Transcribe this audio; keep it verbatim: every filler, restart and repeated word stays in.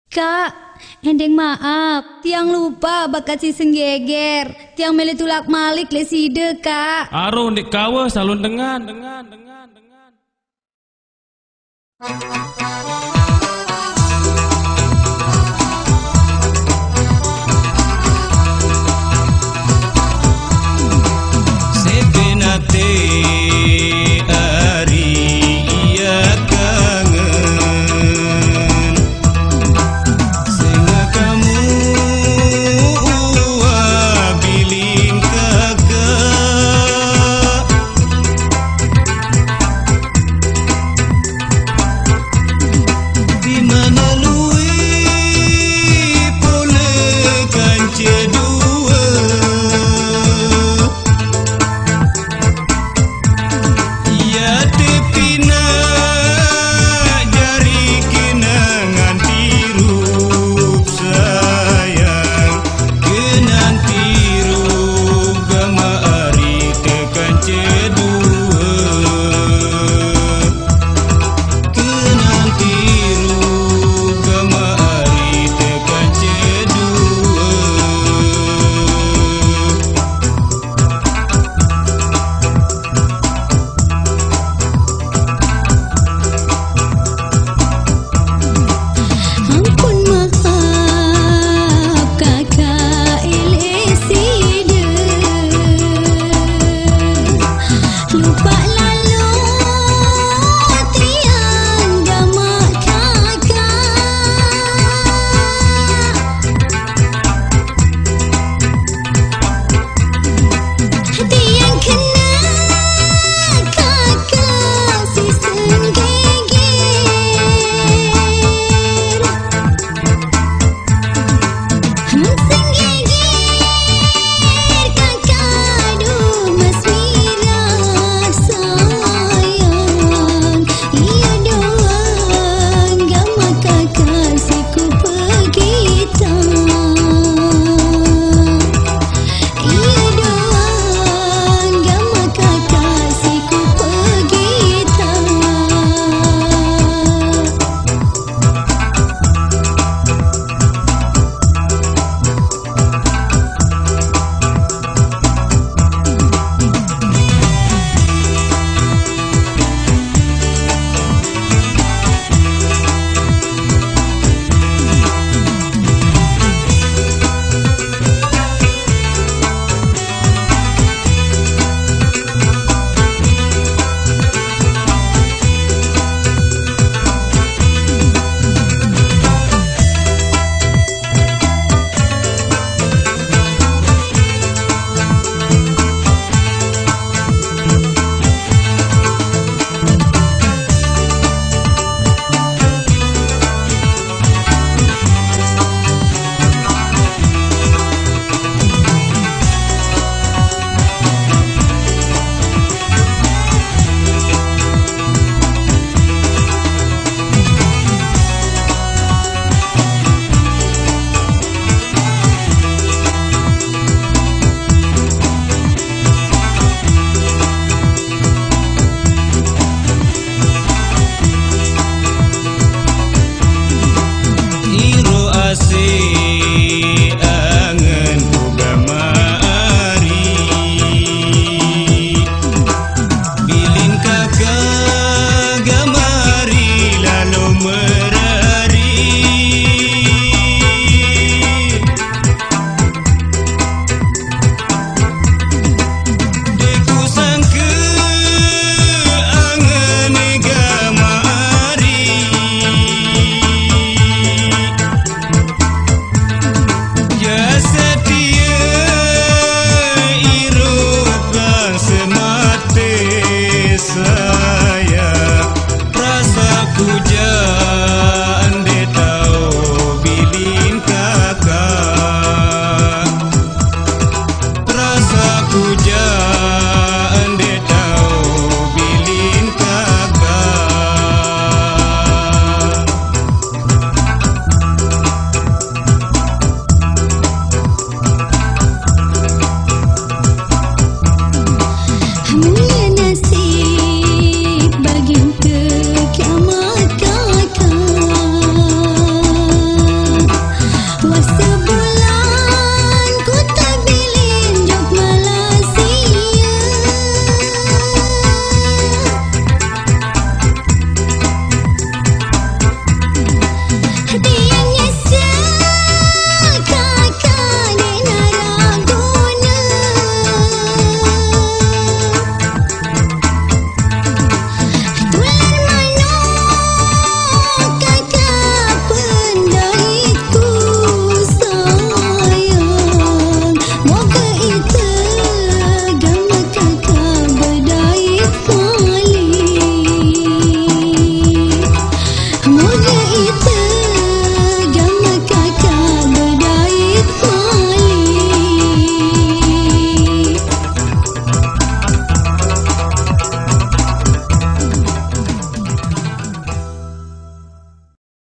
Kak, endeng maaf, tiang lupa bakat si senggeger, tiang mele tulak malik le side kak. Aru ndik kawa salun dengan dengan dengan dengan. Sebenate ari ia kangen sehingga kamu abiling kakak di mana lui boleh kan cedua ya tepina jari kenangan tirup sayang kenan tirup gama ari tekan cedua kenan tirup gama ari tekan cedua. Ampun maaf kakak ele side, lupa lalu tiang gama kakak. Tiang kena kakak si senggeger, senggeger kakak duh maswira sayang, ia doang gama kakak siku pegita, ia doang gama kakak siku pegita. Iro asih